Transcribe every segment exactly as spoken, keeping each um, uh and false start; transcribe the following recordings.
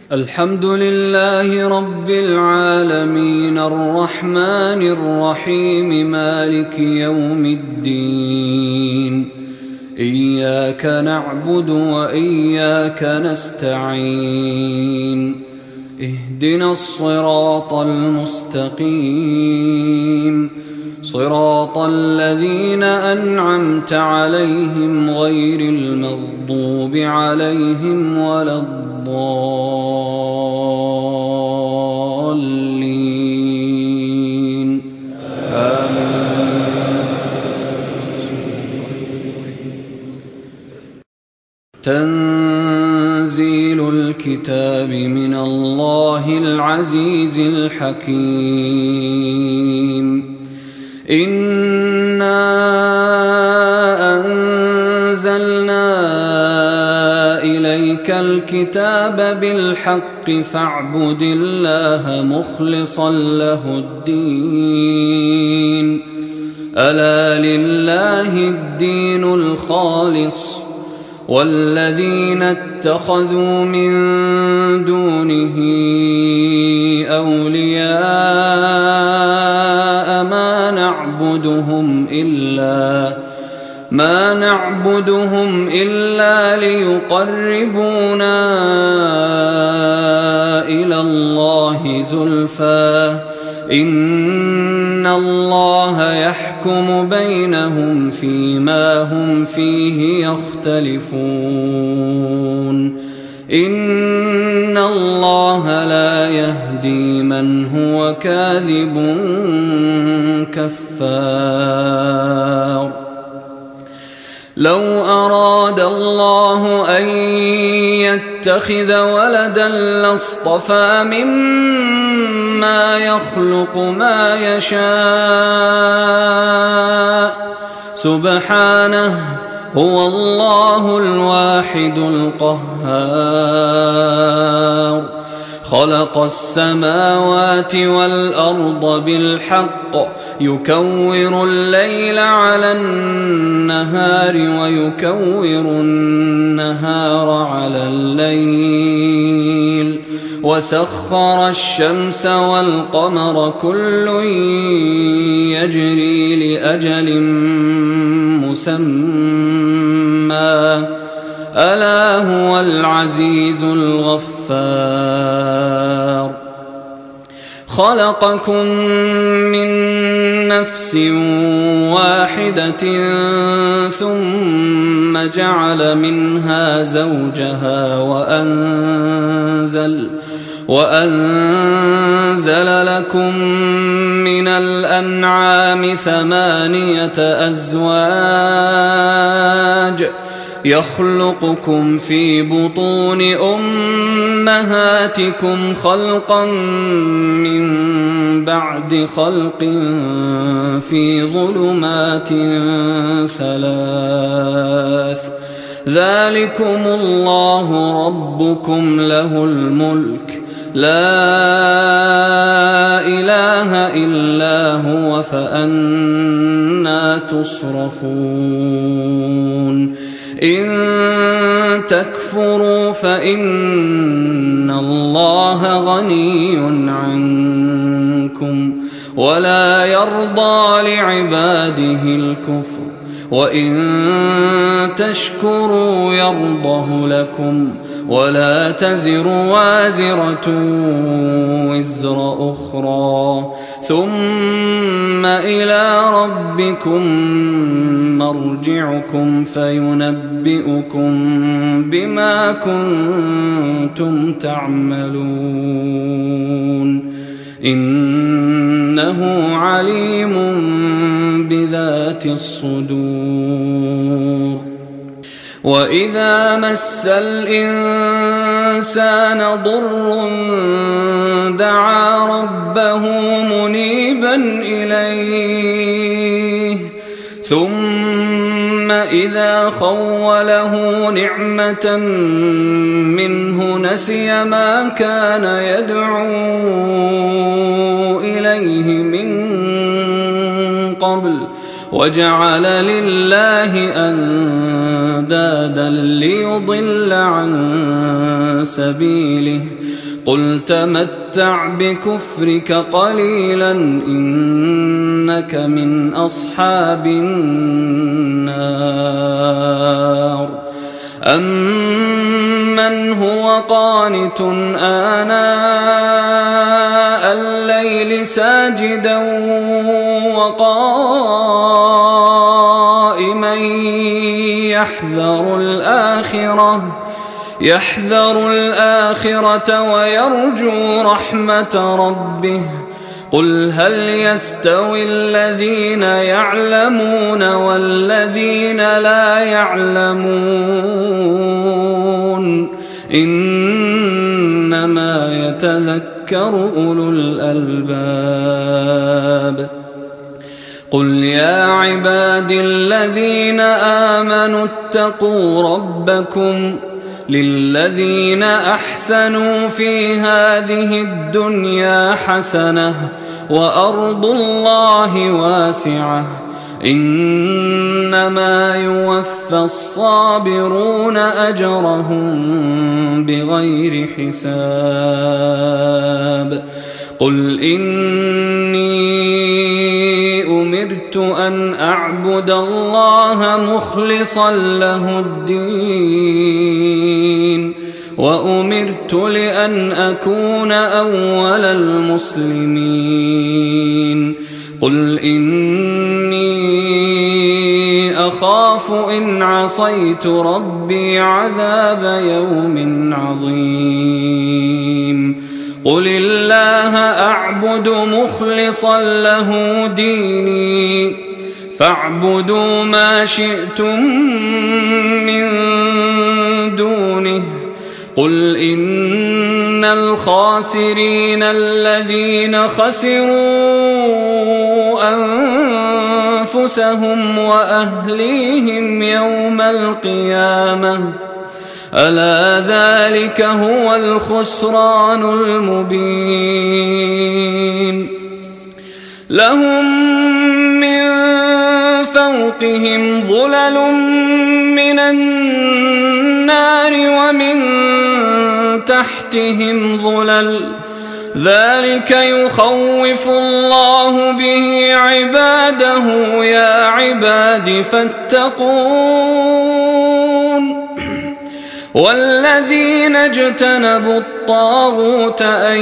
الحمد لله رب العالمين الرحمن الرحيم مالك يوم الدين إياك نعبد وإياك نستعين اهدنا الصراط المستقيم صراط الذين أنعمت عليهم غير المغضوب عليهم ولا الضالين آمين. تنزيل الكتاب من الله العزيز الحكيم. إنا أنزلنا إليك الكتاب بالحق فاعبد الله مخلصا له الدين ألا لله الدين الخالص والذين اتخذوا من دونه أولياء ما نعبدهم إلا ما نعبدهم إلا ليقربونا إلى الله زلفى إن الله يحكم بينهم فيما هم فيه يختلفون إن الله لا يهدي من هو كاذب كفار. لو أراد الله أن يتخذ ولدا لاصطفى مما يخلق ما يشاء سبحانه هو الله الواحد القهار. خلق السماوات والأرض بالحق يكور الليل على النهار ويكور النهار على الليل وسخر الشمس والقمر كل يجري لأجل مسمى ألا هو العزيز الغفار. خلقكم من نفس واحدة ثم جعل منها زوجها وأنزل وأنزل لكم من الأنعام ثمانية أزواج يخلقكم في بطون أمهاتكم خلقا من بعد خلق في ظلمات ثلاث ذلكم الله ربكم له الملك لا إله إلا هو فأنى تصرفون. إن تكفروا فإن الله غني عنكم ولا يرضى لعباده الكفر وإن تشكروا يرضه لكم ولا تزر وازرة وزر أخرى ثم إلى ربكم مرجعكم فينبئكم بما كنتم تعملون إنه عليم بذات الصدور. وإذا مس الإنسان ضر دعا ربه منيبا إليه ثم إذا خوله نعمة منه نسي ما كان يدعو إليه من قبل وجعل لله أندادا ليضل عن سبيله قل تمتع بكفرك قليلا إنك من أصحاب النار. أمن هو قانت آناء الليل ساجدا وقائما يحذر الآخرة يحذر الآخرة ويرجو رحمة ربه قل هل يستوي الذين يعلمون والذين لا يعلمون إنما يتذكر أولو الألباب. قل يا عبادي الذين آمنوا اتقوا ربكم للذين أحسنوا في هذه الدنيا حسنة وأرض الله واسعة إنما يوفى الصابرون أجرهم بغير حساب. قل إني أمرت أن أعبد الله مخلصا له الدين وأمرت لأن أكون أول المسلمين. قل إني أخاف إن عصيت ربي عذاب يوم عظيم. قل الله أعبد مخلصا له ديني فاعبدوا ما شئتم من دونه. قل إن الخاسرين الذين خسروا أنفسهم وأهليهم يوم القيامة ألا ذلك هو الخسران المبين. لهم من فوقهم ظلل من النار ومن تحتهم ظلل ذلك يخوف الله به عباده يا عباد فاتقون. والذين اجتنبوا الطاغوت أن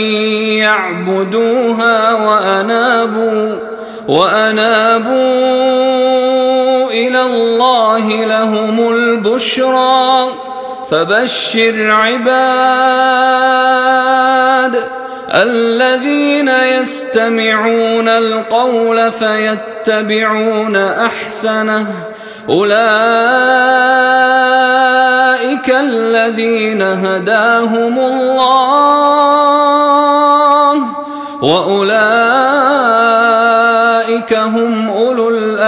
يعبدوها وأنابوا, وأنابوا إلى الله لهم البشرى فبشر عباد الذين يستمعون القول فيتبعون أحسنه أولئك الذين هداهم الله وأولئك هم أولو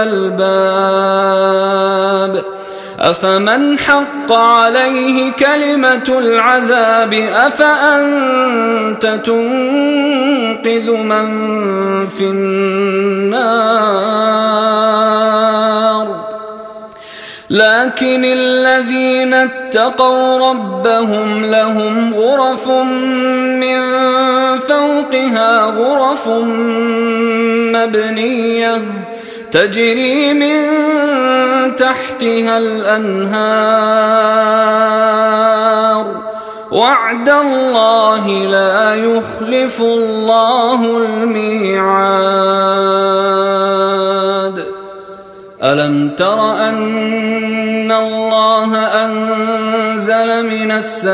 الألباب. أفمن حق عليه كلمة العذاب أفأنت تنقذ من في النار. لكن الذين اتقوا ربهم لهم غرف من فوقها غرف مبنية تجري من تحتها الأنهار وعد الله لا يخلف الله الميعاد. ألم تر أن الله أنزل من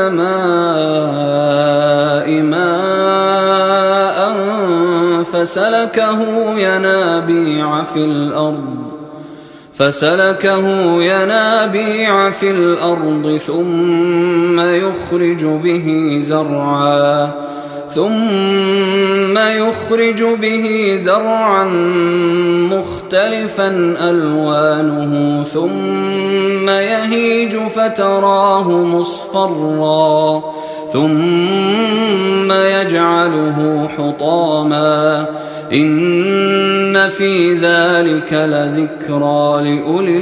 السماء ماء فسلكه ينابيع في الأرض فسلكه ينابيع في الأرض ثم يخرج به زرعا ثم يخرج به زرعا مختلفا ألوانه ثم يهيج فتراه مصفرا ثم يجعله حطاما إن إن في ذلك لذكرى لأولي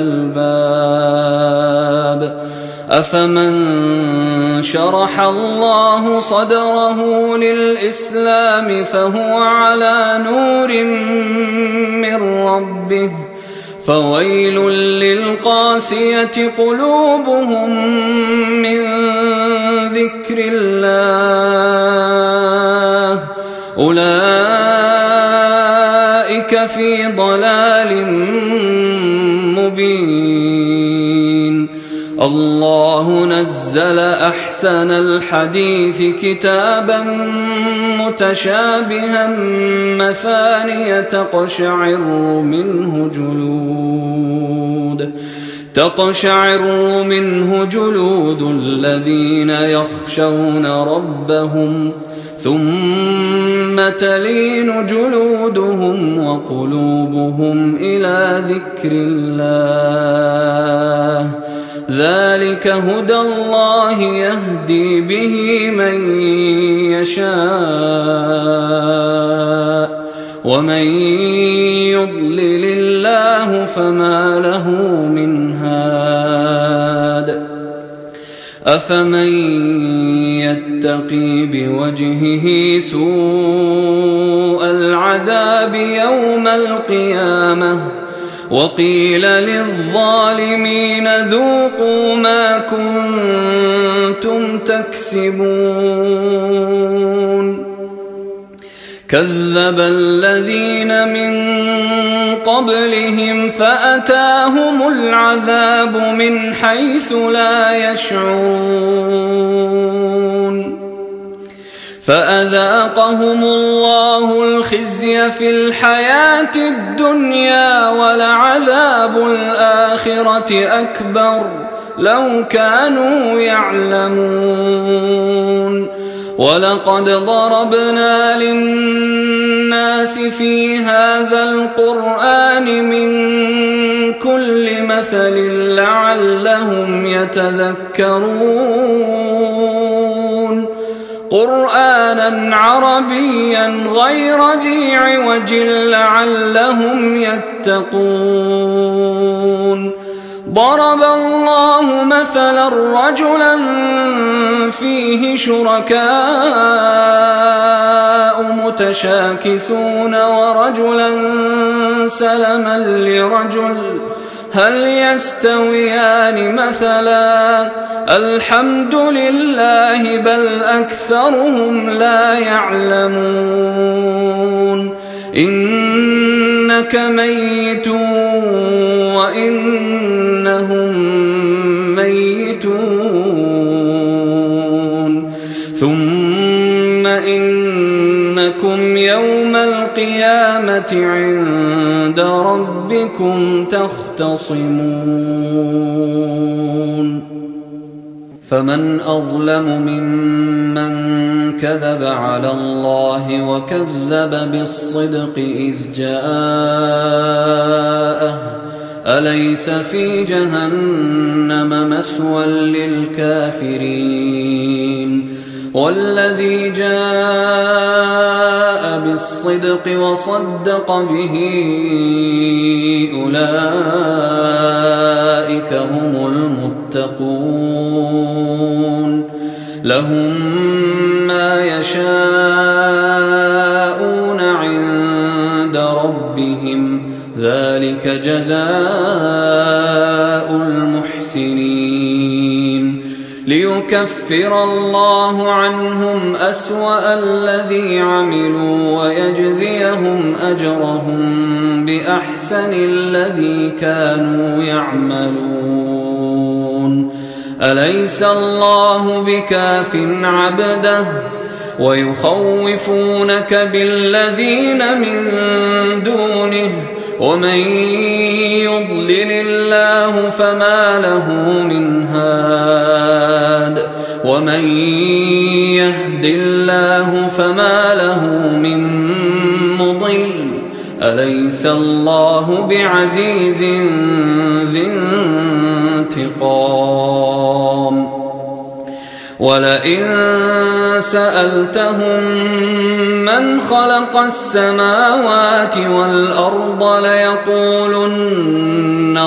الألباب أفمن شرح الله صدره للإسلام فهو على نور من ربه فويل للقاسية قلوبهم من ذكر الله أولئك في ضلال مبين الله نزل أحسن الحديث كتابا متشابها مثانية تقشعر منه جلود تقشعر منه جلود الذين يخشون ربهم ثم تلين جلودهم وقلوبهم إلى ذكر الله ذلك هدى الله يهدي به من يشاء ومن يضلل الله فما له من هاد أفمن يتقي بوجهه سوء العذاب يوم القيامة وقيل للظالمين ذوقوا ما كنتم تكسبون كذب الذين من قبلهم فأتاهم العذاب من حيث لا يشعرون فأذاقهم الله الخزي في الحياة الدنيا ولعذاب الآخرة أكبر لو كانوا يعلمون ولقد ضربنا للناس في هذا القرآن من كل مثل لعلهم يتذكرون قرآنا عربيا غير ذي عوج لعلهم يتقون ضرب الله مثلا رجلا فيه شركاء متشاكسون ورجلا سلما لرجل هل يستويان مثلا الحمد لله بل أكثرهم لا يعلمون إنك ميت وإنهم ميتون ثم إنكم يوم القيامة عند ربكم تختصمون فمن أظلم ممن كذب على الله وكذب بالصدق إذ جاءه أليس في جهنم مثوى للكافرين والذي جاء بالصدق وصدق به أولئك هم المتقون لهم ما يشاءون عند ربهم ذلك جزاء المحسنين ليكفر الله عنهم أسوأ الذي عملوا ويجزيهم أجرهم بأحسن الذي كانوا يعملون أليس الله بكاف عبده ويخوفونك بالذين من دونه ومن يضلل الله فما له من هاد ومن يهد الله فما له من مضل أليس الله بعزيز ذي انتقام ولئن سألتهم من خلق السماوات والأرض ليقولن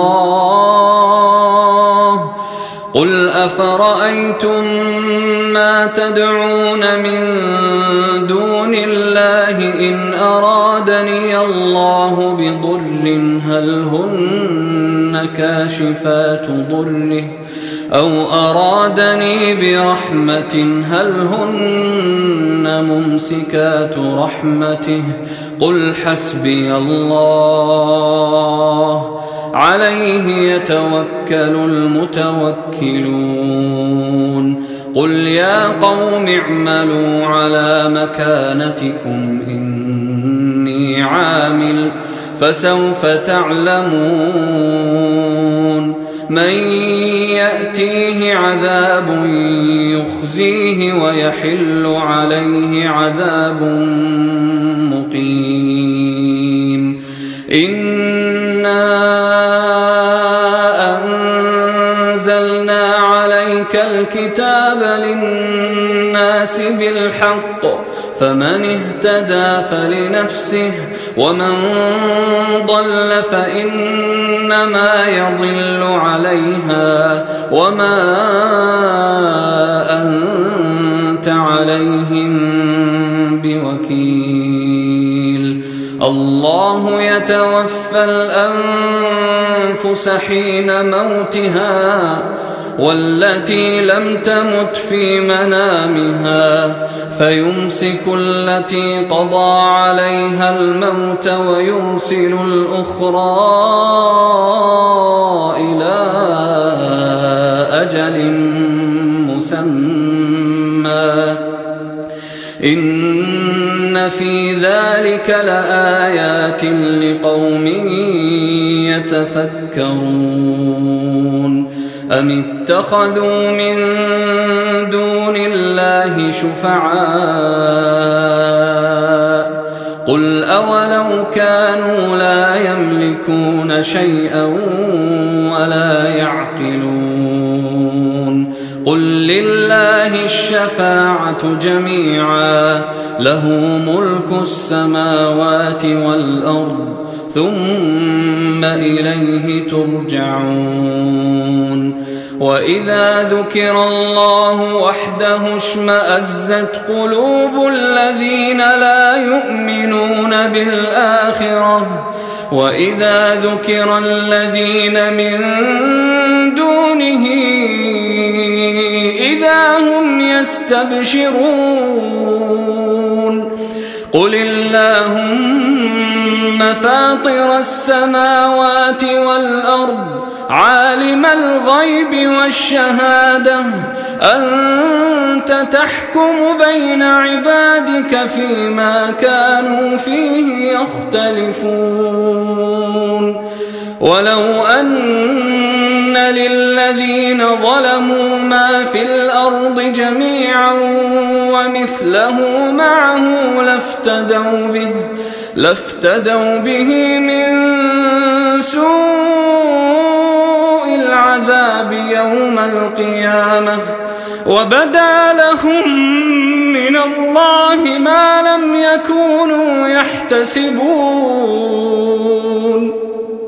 الله قل أفرأيتم ما تدعون من دون الله إن أرادني الله بضر هل هن كاشفات ضره أو أرادني برحمة هل هن ممسكات رحمته قل حسبي الله عليه يتوكل المتوكلون قل يا قوم اعملوا على مكانتكم إني عامل فسوف تعلمون من يأتيه عذاب يخزيه ويحل عليه عذاب مقيم إنا أنزلنا عليك الكتاب للناس بالحق فمن اهتدى فلنفسه ومن ضل فإنما يضل عليها وما أنت عليهم بوكيل الله يتوفى الأنفس حين موتها والتي لم تمت في منامها فيمسك التي قضى عليها الموت ويرسل الأخرى إلى أجل مسمى إن في ذلك لآيات لقوم يتفكرون أم اتخذوا من دون الله شفعاء قل أولو كانوا لا يملكون شيئا ولا يعقلون قل لله الشفاعة جميعا له ملك السماوات والأرض ثم إليه ترجعون وإذا ذكر الله وحده اشمأزت قلوب الذين لا يؤمنون بالآخرة وإذا ذكر الذين من دونه إذا هم يستبشرون قل اللهم فاطر السماوات والأرض عالم الغيب والشهادة أنت تحكم بين عبادك فيما كانوا فيه يختلفون ولو أن للذين ظلموا ما في الأرض جميعا ومثله معه لافتدوا به لافتدوا به من سوء العذاب يوم القيامة وبدا لهم من الله ما لم يكونوا يحتسبون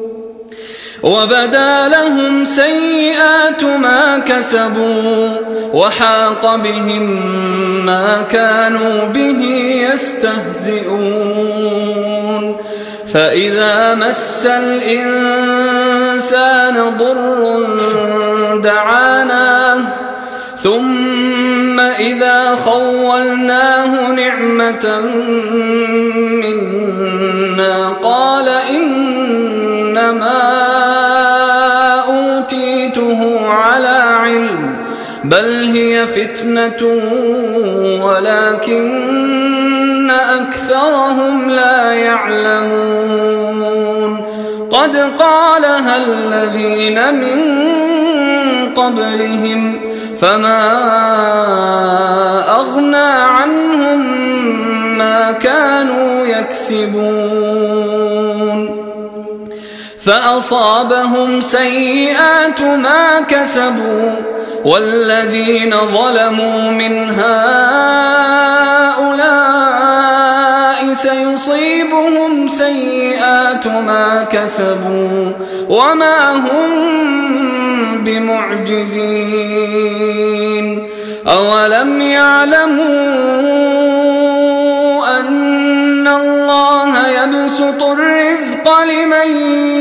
وبدا لهم سيئات ما كسبوا وحاق بهم ما كانوا به يستهزئون فإذا مس الإنسان ضر دعانا ثم إذا خولناه نعمة منا قال إنما أوتيته على علم بل هي فتنة ولكن أكثرهم لا يعلمون قد قالها الذين من قبلهم فما أغنى عنهم ما كانوا يكسبون فأصابهم سيئات ما كسبوا والذين ظلموا من هؤلاء سيئات ما كسبوا وما هم بمعجزين أولم يعلموا أن الله يبسط الرزق لمن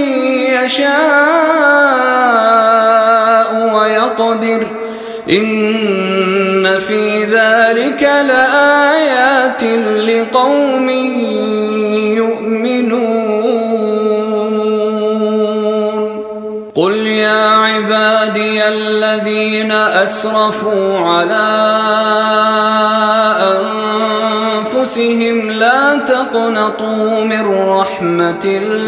يشاء ويقدر إن في ذلك لآيات لقوم يؤمنون قل يا عبادي الذين أسرفوا على أنفسهم لا تقنطوا من رحمة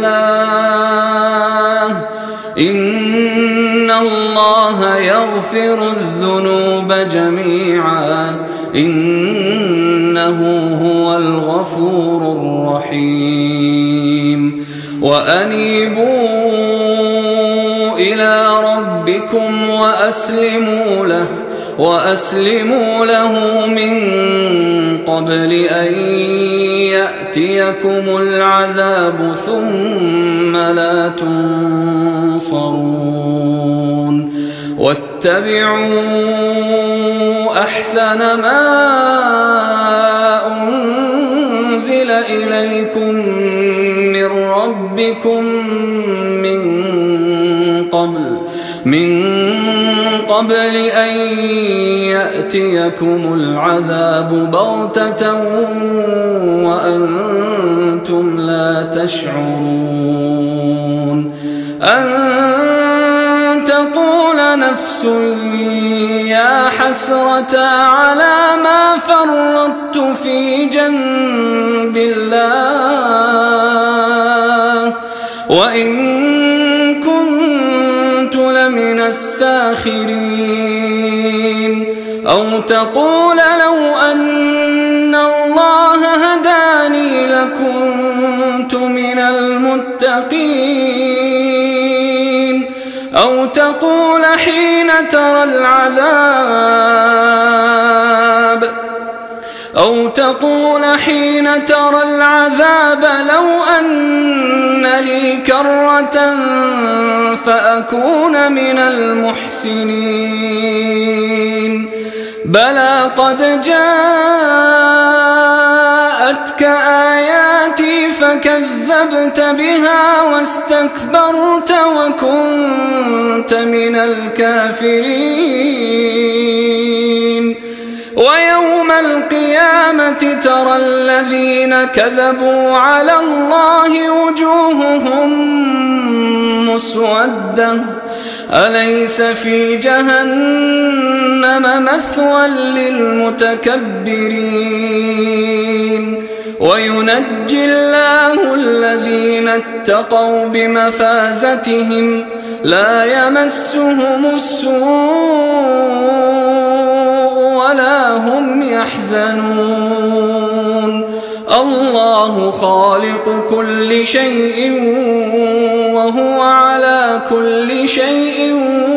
الله إن الله يغفر الذنوب جميعا إنه هو الغفور الرحيم وأنيبوا إلى ربكم وأسلموا له وأسلموا له من قبل أن يأتيكم العذاب ثم لا تنصرون واتبعوا أحسن ما أنزل إليكم من ربكم من قبل من قبل أن يأتيكم العذاب بغتة وأنتم لا تشعرون أن تقول نفس يا حسرة على ما فرطت في جنب الله وإن من الساخرين أو تقول لو أن الله هداني لكنت من المتقين أو تقول حين ترى العذاب أو تقول حين ترى العذاب لو أن لي كرة فأكون من المحسنين بلى قد جاءتك آياتي فكذبت بها واستكبرت وكنت من الكافرين ويوم القيامة ترى الذين كذبوا على الله وجوههم مسودة أليس في جهنم مثوى للمتكبرين وينجي الله الذين اتقوا بمفازتهم لا يمسهم السوء ولا هم يحزنون الله خالق كل شيء وهو على كل شيء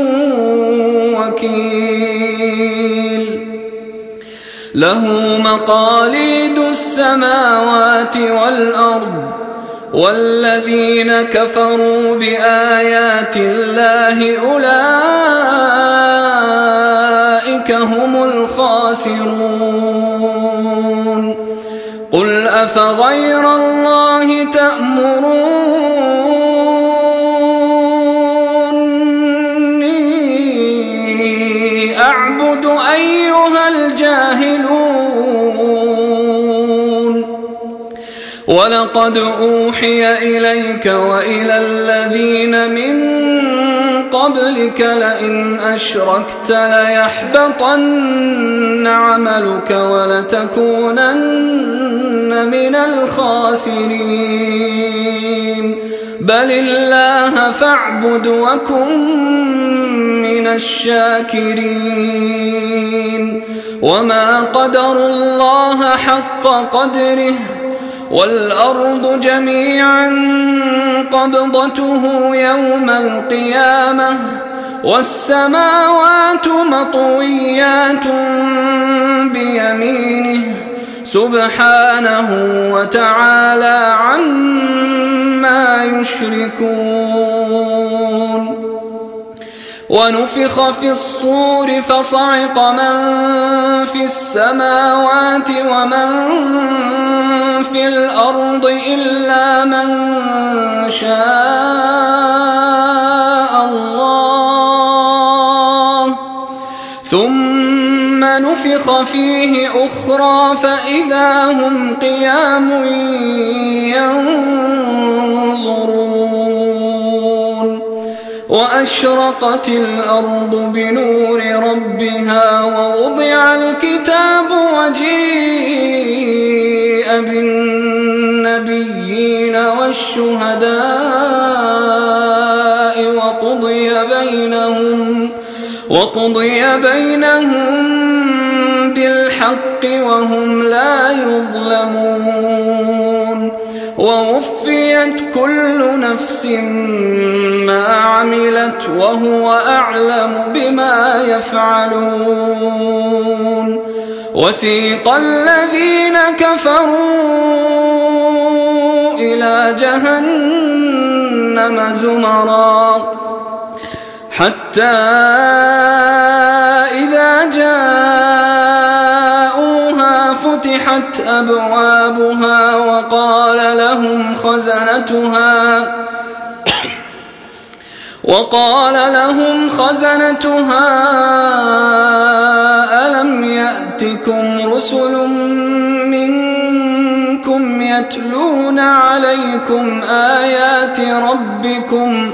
وكيل له مقاليد السماوات والأرض والذين كفروا بآيات الله أولئك هم الخاسرون قل أفغير الله تأمروني أعبد أيها الجاهلون ولقد أوحي إليك وإلى الذين من قبلك لئن أشركت ليحبطن عملك ولتكونن من الخاسرين بل الله فاعبد وكن من الشاكرين وما قدروا الله حق قدره والأرض جميعا قبضته يوم القيامة والسماوات مطويات بيمينه سبحانه وتعالى عما يشركون. ونفخ في الصور فصعق من في السماوات ومن في الأرض إلا من شاء الله، ثم نفخ فيه أخرى فإذا هم قيام ينظرون. وأشرقت الأرض بنور ربها ووضع الكتاب وجيء بالنبيين والشهداء وقضي بينهم وقضي بينهم بالحق وهم لا يظلمون. ووفيت كل نفس ما عملت وهو أعلم بما يفعلون. وسيق الذين كفروا إلى جهنم زمرا حتى إذا جاءوها فتحت أبوابها وقال لهم خزنتها وقال لهم خزنتها ألم يأتكم رسل منكم يتلون عليكم آيات ربكم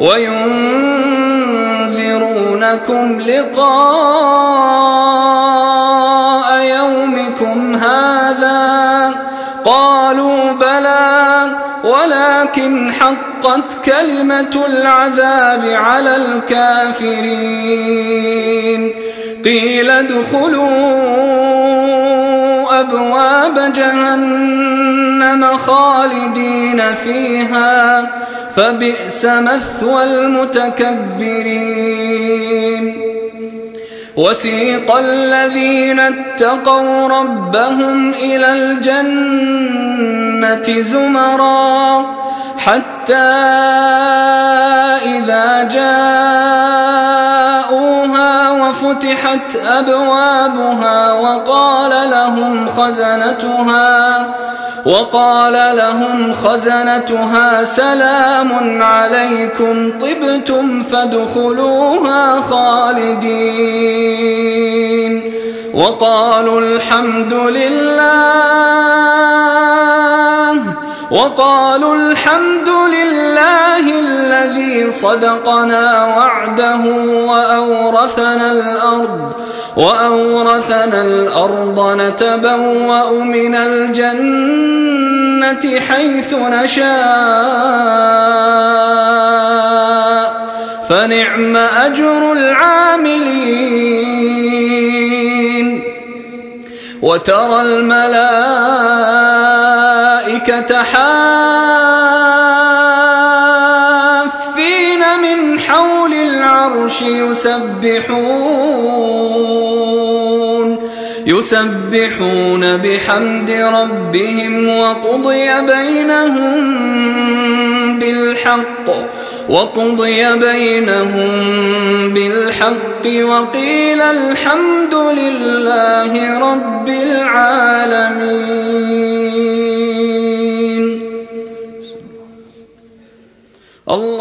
وينذرونكم لقاء يومكم هذا؟ قالوا بلى ولكن حقت كلمة العذاب على الكافرين. قيل ادخلوا أبواب جهنم خالدين فيها فبئس مثوى المتكبرين. وسيق الذين اتقوا ربهم إلى الجنة زمرا حتى إذا جاءوها وفتحت أبوابها وقال لهم خزنتها وقال لهم خزنتها سلام عليكم طبتم فادخلوها خالدين. وقالوا الحمد لله وقالوا الحمد لله الذي صدقنا وعده وأورثنا الأرض وأورثنا الأرض نتبوأ من الجنة حيث نشاء فنعم أجر العاملين. وترى الملائكة حافين من حول العرش يسبحون يسبحون بحمد ربهم وقضي بينهم بالحق وقضي بينهم بالحق وقيل الحمد لله رب العالمين. الله